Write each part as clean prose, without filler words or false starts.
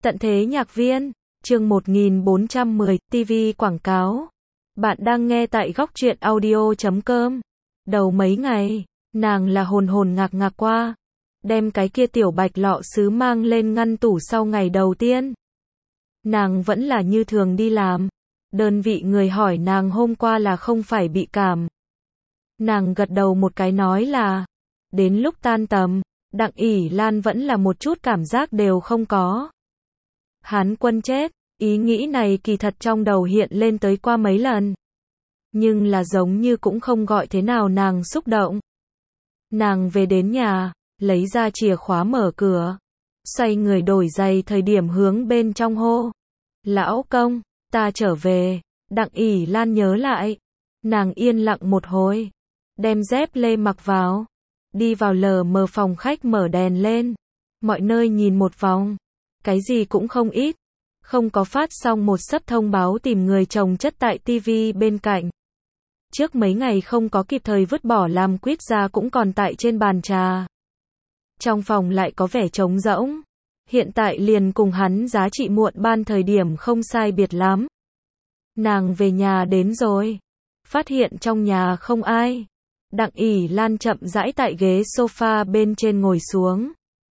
Tận thế nhạc viên, chương 1410, TV quảng cáo. Bạn đang nghe tại góc truyện audio.com. Đầu mấy ngày, nàng là hồn hồn ngạc ngạc qua. Đem cái kia tiểu bạch lọ sứ mang lên ngăn tủ sau ngày đầu tiên. Nàng vẫn là như thường đi làm. Đơn vị người hỏi nàng hôm qua là không phải bị cảm. Nàng gật đầu một cái nói là, đến lúc tan tầm, Đặng ỷ Lan vẫn là một chút cảm giác đều không có. Hán Quân chết, ý nghĩ này kỳ thật trong đầu hiện lên tới qua mấy lần. Nhưng là giống như cũng không gọi thế nào nàng xúc động. Nàng về đến nhà, lấy ra chìa khóa mở cửa. Xoay người đổi giày thời điểm hướng bên trong hô. Lão công, ta trở về. Đặng ỷ Lan nhớ lại. Nàng yên lặng một hồi. Đem dép lê mặc vào. Đi vào lờ mờ phòng khách mở đèn lên. Mọi nơi nhìn một vòng. Cái gì cũng không ít. Không có phát xong một sấp thông báo tìm người chồng chất tại TV bên cạnh. Trước mấy ngày không có kịp thời vứt bỏ làm quýt ra cũng còn tại trên bàn trà. Trong phòng lại có vẻ trống rỗng. Hiện tại liền cùng hắn giá trị muộn ban thời điểm không sai biệt lắm. Nàng về nhà đến rồi. Phát hiện trong nhà không ai. Đặng ỷ Lan chậm rãi tại ghế sofa bên trên ngồi xuống.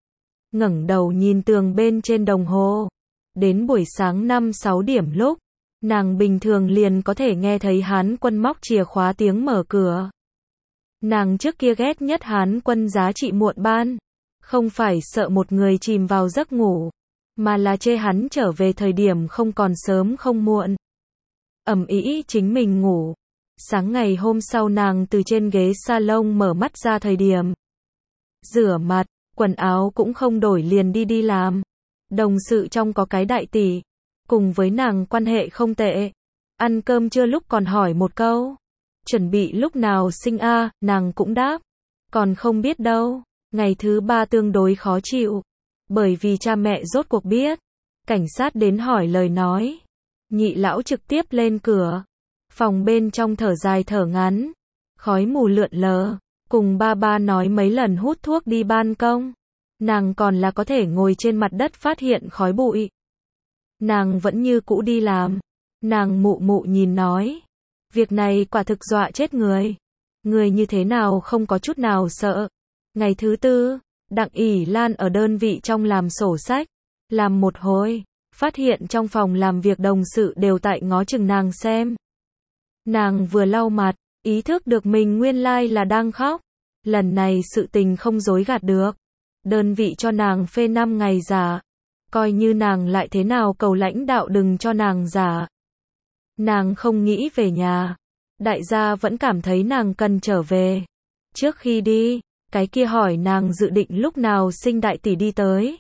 Ngẩng đầu nhìn tường bên trên đồng hồ. Đến buổi sáng 5-6 điểm lúc, nàng bình thường liền có thể nghe thấy Hán Quân móc chìa khóa tiếng mở cửa. Nàng trước kia ghét nhất Hán Quân giá trị muộn ban. Không phải sợ một người chìm vào giấc ngủ, mà là chê hắn trở về thời điểm không còn sớm không muộn. Ầm ĩ chính mình ngủ. Sáng ngày hôm sau nàng từ trên ghế salon mở mắt ra thời điểm. Rửa mặt, quần áo cũng không đổi liền đi làm. Đồng sự trong có cái đại tỷ, cùng với nàng quan hệ không tệ. Ăn cơm trưa lúc còn hỏi một câu. Chuẩn bị lúc nào sinh a, nàng cũng đáp. Còn không biết đâu. Ngày thứ 3 tương đối khó chịu. Bởi vì cha mẹ rốt cuộc biết. Cảnh sát đến hỏi lời nói. Nhị lão trực tiếp lên cửa. Phòng bên trong thở dài thở ngắn. Khói mù lượn lờ. Cùng ba nói mấy lần hút thuốc đi ban công. Nàng còn là có thể ngồi trên mặt đất phát hiện khói bụi. Nàng vẫn như cũ đi làm. Nàng mụ mụ nhìn nói. Việc này quả thực dọa chết người. Người như thế nào không có chút nào sợ. Ngày thứ 4, Đặng ỷ Lan ở đơn vị trong làm sổ sách. Làm một hồi, phát hiện trong phòng làm việc đồng sự đều tại ngó chừng nàng xem. Nàng vừa lau mặt, ý thức được mình nguyên lai là đang khóc. Lần này sự tình không dối gạt được. Đơn vị cho nàng phê 5 ngày giả. Coi như nàng lại thế nào cầu lãnh đạo đừng cho nàng giả. Nàng không nghĩ về nhà. Đại gia vẫn cảm thấy nàng cần trở về. Trước khi đi, cái kia hỏi nàng dự định lúc nào sinh đại tỷ đi tới.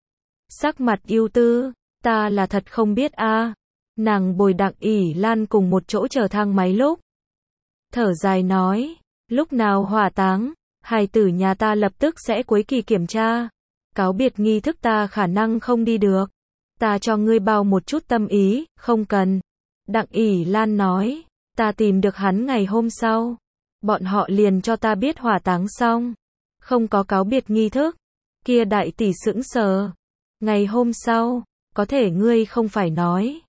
Sắc mặt ưu tư, ta là thật không biết a. Nàng bồi Đặng ỷ Lan cùng một chỗ chờ thang máy lúc. Thở dài nói, lúc nào hỏa táng, hài tử nhà ta lập tức sẽ cuối kỳ kiểm tra. Cáo biệt nghi thức ta khả năng không đi được. Ta cho ngươi bao một chút tâm ý, không cần. Đặng ỷ Lan nói, ta tìm được hắn ngày hôm sau. Bọn họ liền cho ta biết hỏa táng xong. Không có cáo biệt nghi thức. Kia đại tỷ sững sờ. Ngày hôm sau, có thể ngươi không phải nói.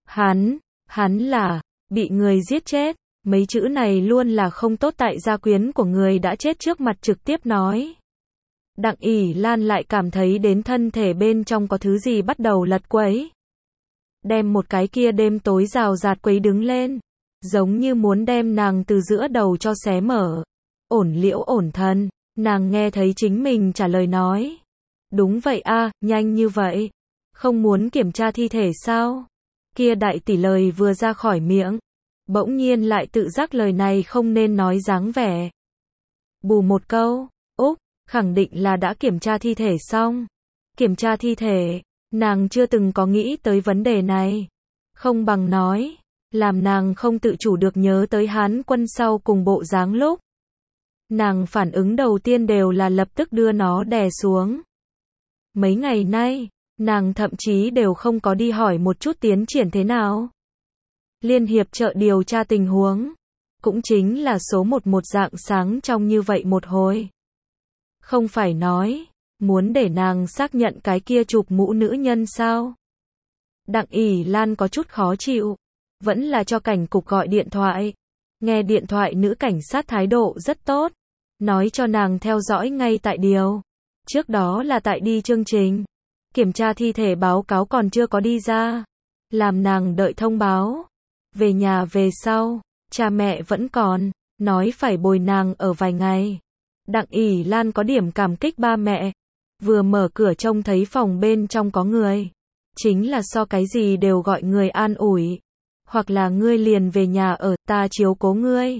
Hắn là, bị người giết chết. Mấy chữ này luôn là không tốt tại gia quyến của người đã chết trước mặt trực tiếp nói. Đặng ỷ Lan lại cảm thấy đến thân thể bên trong có thứ gì bắt đầu lật quấy. Đem một cái kia đêm tối rào rạt quấy đứng lên. Giống như muốn đem nàng từ giữa đầu cho xé mở. Ổn liễu ổn thân, nàng nghe thấy chính mình trả lời nói. Đúng vậy a, nhanh như vậy. Không muốn kiểm tra thi thể sao? Kia đại tỷ lời vừa ra khỏi miệng. Bỗng nhiên lại tự giác lời này không nên nói dáng vẻ. Bù một câu, Úc, khẳng định là đã kiểm tra thi thể xong. Kiểm tra thi thể, nàng chưa từng có nghĩ tới vấn đề này. Không bằng nói, làm nàng không tự chủ được nhớ tới Hán Quân sau cùng bộ dáng lúc. Nàng phản ứng đầu tiên đều là lập tức đưa nó đè xuống. Mấy ngày nay, nàng thậm chí đều không có đi hỏi một chút tiến triển thế nào. Liên hiệp chợ điều tra tình huống. Cũng chính là số một dạng sáng trong như vậy một hồi. Không phải nói, Muốn để nàng xác nhận cái kia chụp mũ nữ nhân sao? Đặng ỷ Lan có chút khó chịu. Vẫn là cho cảnh cục gọi điện thoại. Nghe điện thoại nữ cảnh sát thái độ rất tốt. Nói cho nàng theo dõi ngay tại điều. Trước đó là tại đi chương trình. Kiểm tra thi thể báo cáo còn chưa có đi ra. Làm nàng đợi thông báo. Về nhà về sau, cha mẹ vẫn còn. Nói phải bồi nàng ở vài ngày. Đặng ỷ Lan có điểm cảm kích ba mẹ. Vừa mở cửa trông thấy phòng bên trong có người. Chính là so cái gì đều gọi người an ủi. Hoặc là ngươi liền về nhà ở, ta chiếu cố ngươi.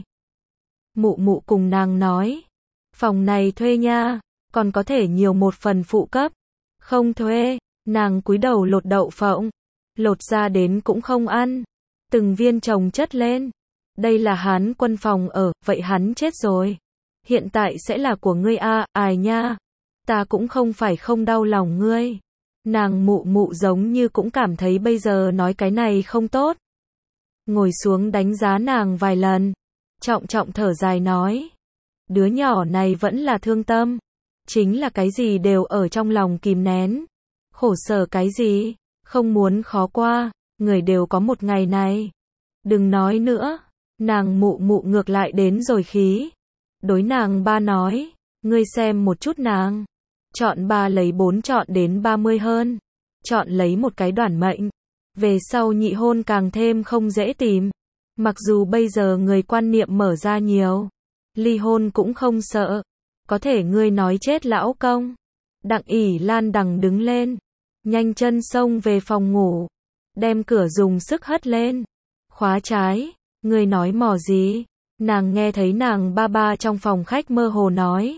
Mụ mụ cùng nàng nói. Phòng này thuê nha, còn có thể nhiều một phần phụ cấp. Không thuê, nàng cúi đầu lột đậu phộng. Lột ra đến cũng không ăn. Từng viên chồng chất lên. Đây là Hán Quân phòng ở, vậy hắn chết rồi. Hiện tại sẽ là của ngươi a, ai nha. Ta cũng không phải không đau lòng ngươi. Nàng mụ mụ giống như cũng cảm thấy bây giờ nói cái này không tốt. Ngồi xuống đánh giá nàng vài lần. Trọng trọng thở dài nói. Đứa nhỏ này vẫn là thương tâm. Chính là cái gì đều ở trong lòng kìm nén. Khổ sở cái gì, không muốn khó qua. Người đều có một ngày này. Đừng nói nữa. Nàng mụ mụ ngược lại đến rồi khí. Đối nàng ba nói. Ngươi xem một chút nàng. Chọn 3 lấy 4 chọn đến 30 hơn. Chọn lấy một cái đoản mệnh. Về sau nhị hôn càng thêm không dễ tìm. Mặc dù bây giờ người quan niệm mở ra nhiều. Ly hôn cũng không sợ. Có thể ngươi nói chết lão công. Đặng ỷ Lan đằng đứng lên. Nhanh chân xông về phòng ngủ. Đem cửa dùng sức hất lên. Khóa trái. Ngươi nói mò gì? Nàng nghe thấy nàng ba ba trong phòng khách mơ hồ nói.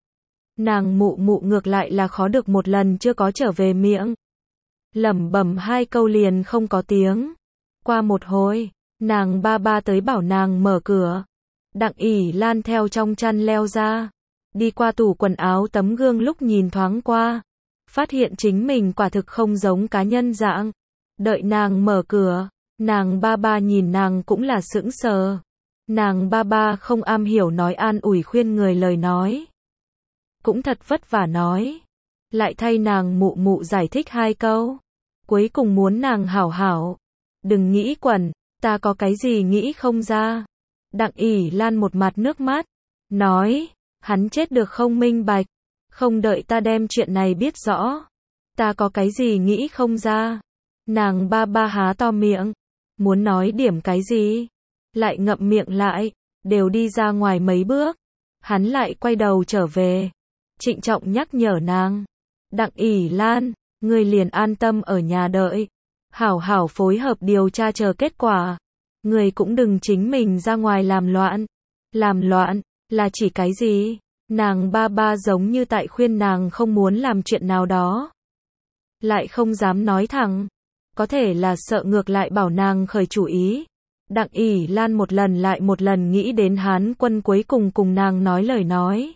Nàng mụ mụ ngược lại là khó được một lần chưa có trở về miệng. Lẩm bẩm 2 câu liền không có tiếng. Qua một hồi, nàng ba ba tới bảo nàng mở cửa. Đặng ỷ Lan theo trong chăn leo ra. Đi qua tủ quần áo tấm gương lúc nhìn thoáng qua. Phát hiện chính mình quả thực không giống cá nhân dạng. Đợi nàng mở cửa, nàng ba ba nhìn nàng cũng là sững sờ. Nàng ba ba không am hiểu nói an ủi khuyên người lời nói. Cũng thật vất vả nói. Lại thay nàng mụ mụ giải thích 2 câu. Cuối cùng muốn nàng hảo hảo. Đừng nghĩ quẩn, ta có cái gì nghĩ không ra. Đặng ỷ Lan một mặt nước mắt. Nói, hắn chết được không minh bạch. Không đợi ta đem chuyện này biết rõ. Ta có cái gì nghĩ không ra. Nàng ba ba há to miệng. Muốn nói điểm cái gì. Lại ngậm miệng lại. Đều đi ra ngoài mấy bước. Hắn lại quay đầu trở về. Trịnh trọng nhắc nhở nàng. Đặng ỷ Lan, ngươi liền an tâm ở nhà đợi. Hảo hảo phối hợp điều tra chờ kết quả. Ngươi cũng đừng chính mình ra ngoài làm loạn. Làm loạn, là chỉ cái gì? Nàng ba ba giống như tại khuyên nàng không muốn làm chuyện nào đó. Lại không dám nói thẳng. Có thể là sợ ngược lại bảo nàng khởi chủ ý. Đặng ỷ Lan một lần lại một lần nghĩ đến Hán Quân cuối cùng cùng nàng nói lời nói.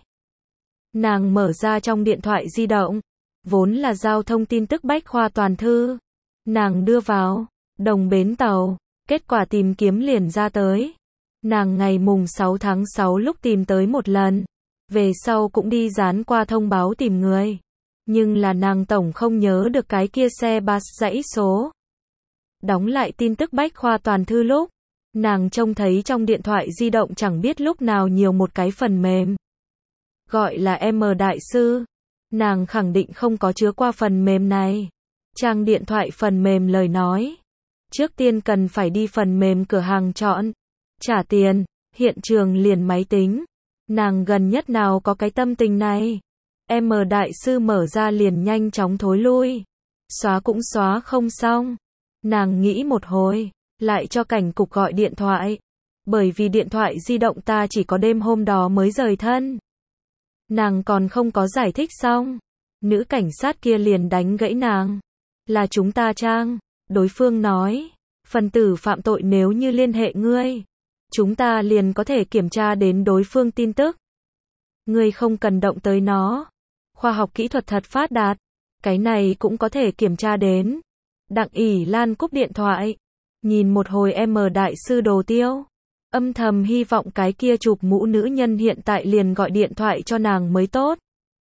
Nàng mở ra trong điện thoại di động. Vốn là giao thông tin tức bách khoa toàn thư. Nàng đưa vào. Đồng bến tàu. Kết quả tìm kiếm liền ra tới. Nàng ngày mùng 6 tháng 6 lúc tìm tới một lần. Về sau cũng đi dán qua thông báo tìm người. Nhưng là nàng tổng không nhớ được cái kia xe bus dãy số. Đóng lại tin tức bách khoa toàn thư lúc. Nàng trông thấy trong điện thoại di động chẳng biết lúc nào nhiều một cái phần mềm. Gọi là M Đại Sư. Nàng khẳng định không có chứa qua phần mềm này. Trang điện thoại phần mềm lời nói. Trước tiên cần phải đi phần mềm cửa hàng chọn. Trả tiền, hiện trường liền máy tính. Nàng gần nhất nào có cái tâm tình này. M Đại Sư mở ra liền nhanh chóng thối lui. Xóa cũng xóa không xong. Nàng nghĩ một hồi, lại cho cảnh cục gọi điện thoại. Bởi vì điện thoại di động ta chỉ có đêm hôm đó mới rời thân. Nàng còn không có giải thích xong. Nữ cảnh sát kia liền đánh gãy nàng. Là chúng ta trang. Đối phương nói. Phần tử phạm tội nếu như liên hệ ngươi. Chúng ta liền có thể kiểm tra đến đối phương tin tức. Ngươi không cần động tới nó. Khoa học kỹ thuật thật phát đạt. Cái này cũng có thể kiểm tra đến. Đặng ỷ Lan cúp điện thoại. Nhìn một hồi M Đại Sư đồ tiêu. Âm thầm hy vọng cái kia chụp mũ nữ nhân hiện tại liền gọi điện thoại cho nàng mới tốt.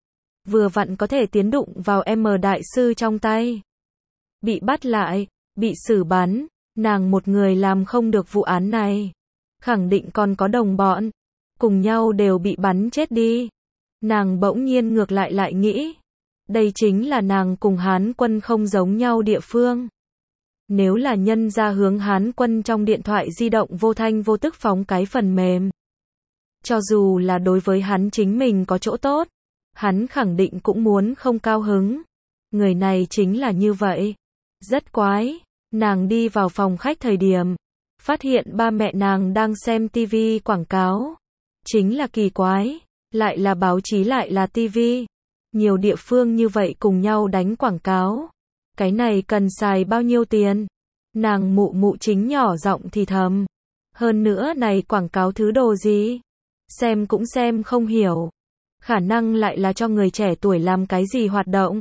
vừa vặn có thể tiến đụng vào M đại sư trong tay. Bị bắt lại, bị xử bắn, nàng một người làm không được vụ án này. Khẳng định còn có đồng bọn, cùng nhau đều bị bắn chết đi. Nàng bỗng nhiên ngược lại nghĩ, đây chính là nàng cùng Hán Quân không giống nhau địa phương. Nếu là nhân ra hướng Hán Quân trong điện thoại di động vô thanh vô tức phóng cái phần mềm, cho dù là đối với hắn chính mình có chỗ tốt, hắn khẳng định cũng muốn không cao hứng. Người này chính là như vậy. Rất quái, nàng đi vào phòng khách thời điểm, phát hiện ba mẹ nàng đang xem TV quảng cáo. Chính là kỳ quái, lại là báo chí lại là TV. Nhiều địa phương như vậy cùng nhau đánh quảng cáo. Cái này cần xài bao nhiêu tiền? Nàng mụ mụ chính nhỏ giọng thì thầm. Hơn nữa này quảng cáo thứ đồ gì? Xem cũng xem không hiểu. Khả năng lại là cho người trẻ tuổi làm cái gì hoạt động.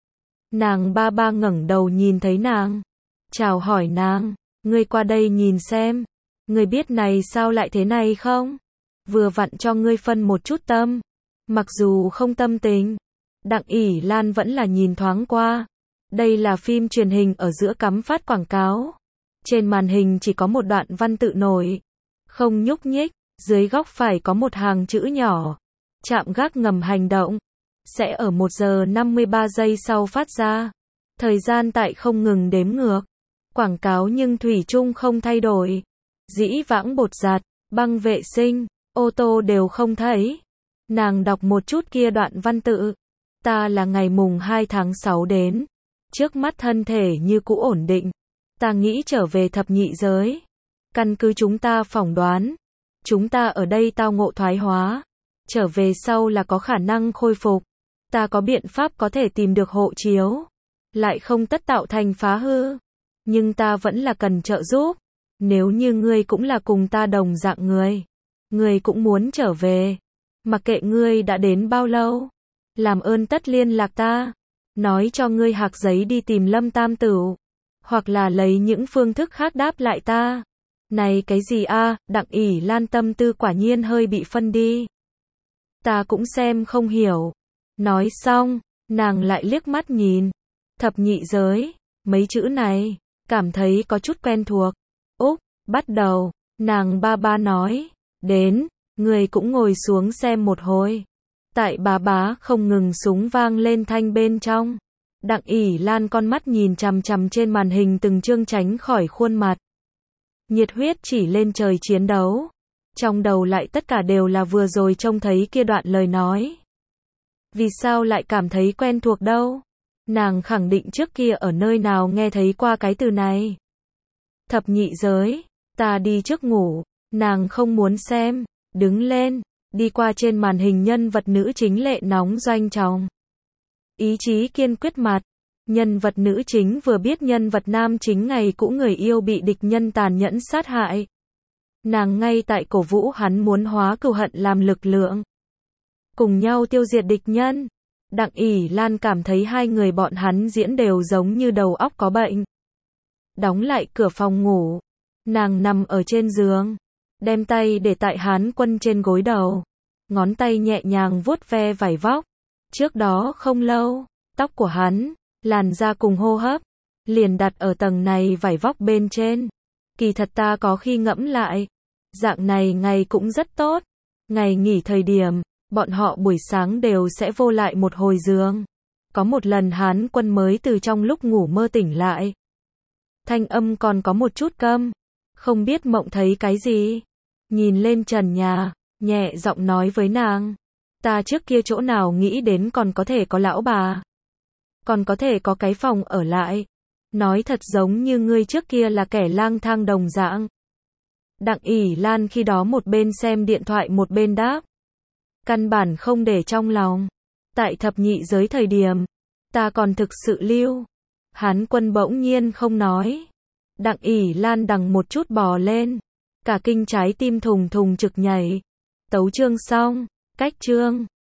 Nàng ba ngẩng đầu nhìn thấy nàng. Chào hỏi nàng, ngươi qua đây nhìn xem. Ngươi biết này sao lại thế này không? Vừa vặn cho ngươi phân một chút tâm. Mặc dù không tâm tình, Đặng ỷ Lan vẫn là nhìn thoáng qua. Đây là phim truyền hình ở giữa cắm phát quảng cáo. Trên màn hình chỉ có một đoạn văn tự nổi, không nhúc nhích, dưới góc phải có một hàng chữ nhỏ. Trạm gác ngầm hành động sẽ ở 1 giờ 53 giây sau phát ra. Thời gian tại không ngừng đếm ngược. Quảng cáo nhưng thủy chung không thay đổi. Dĩ vãng bột giặt, băng vệ sinh, ô tô đều không thấy. Nàng đọc một chút kia đoạn văn tự. Ta là ngày mùng 2 tháng 6 đến. Trước mắt thân thể như cũ ổn định. Ta nghĩ trở về thập nhị giới. Căn cứ chúng ta phỏng đoán, chúng ta ở đây tao ngộ thoái hóa. Trở về sau là có khả năng khôi phục. Ta có biện pháp có thể tìm được hộ chiếu. Lại không tất tạo thành phá hư. Nhưng ta vẫn là cần trợ giúp. Nếu như ngươi cũng là cùng ta đồng dạng người, ngươi cũng muốn trở về. Mặc kệ ngươi đã đến bao lâu, làm ơn tất liên lạc ta. Nói cho ngươi hạc giấy đi tìm Lâm Tam Tửu. Hoặc là lấy những phương thức khác đáp lại ta. Này cái gì a? Đặng ỷ Lan tâm tư quả nhiên hơi bị phân đi. Ta cũng xem không hiểu. Nói xong, nàng lại liếc mắt nhìn. Thập nhị giới, mấy chữ này, cảm thấy có chút quen thuộc. Úc, bắt đầu, nàng ba nói. Đến, người cũng ngồi xuống xem một hồi. Tại bá không ngừng súng vang lên thanh bên trong. Đặng ỷ Lan con mắt nhìn chằm chằm trên màn hình từng chương tránh khỏi khuôn mặt. Nhiệt huyết chỉ lên trời chiến đấu. Trong đầu lại tất cả đều là vừa rồi trông thấy kia đoạn lời nói. Vì sao lại cảm thấy quen thuộc đâu? Nàng khẳng định trước kia ở nơi nào nghe thấy qua cái từ này. Thập nhị giới, ta đi trước ngủ. Nàng không muốn xem, đứng lên, đi qua trên màn hình nhân vật nữ chính lệ nóng doanh trọng. Ý chí kiên quyết mặt. Nhân vật nữ chính vừa biết nhân vật nam chính ngày cũ người yêu bị địch nhân tàn nhẫn sát hại. Nàng ngay tại cổ vũ hắn muốn hóa cừu hận làm lực lượng. Cùng nhau tiêu diệt địch nhân. Đặng ỷ Lan cảm thấy hai người bọn hắn diễn đều giống như đầu óc có bệnh. Đóng lại cửa phòng ngủ. Nàng nằm ở trên giường. Đem tay để tại Hán Quân trên gối đầu. Ngón tay nhẹ nhàng vuốt ve vải vóc. Trước đó không lâu, tóc của hắn, làn da cùng hô hấp, liền đặt ở tầng này vải vóc bên trên. Kỳ thật ta có khi ngẫm lại, dạng này ngày cũng rất tốt. Ngày nghỉ thời điểm, bọn họ buổi sáng đều sẽ vô lại một hồi giường. Có một lần Hán Quân mới từ trong lúc ngủ mơ tỉnh lại. Thanh âm còn có một chút câm, không biết mộng thấy cái gì. Nhìn lên trần nhà, nhẹ giọng nói với nàng. Ta trước kia chỗ nào nghĩ đến còn có thể có lão bà. Còn có thể có cái phòng ở lại. Nói thật giống như ngươi trước kia là kẻ lang thang đồng dạng. Đặng ỷ Lan khi đó một bên xem điện thoại một bên đáp. Căn bản không để trong lòng. Tại thập nhị giới thời điểm, ta còn thực sự lưu. Hán Quân bỗng nhiên không nói. Đặng ỷ Lan đằng một chút bò lên. Cả kinh trái tim thùng thùng trực nhảy. Tấu chương xong, cách chương.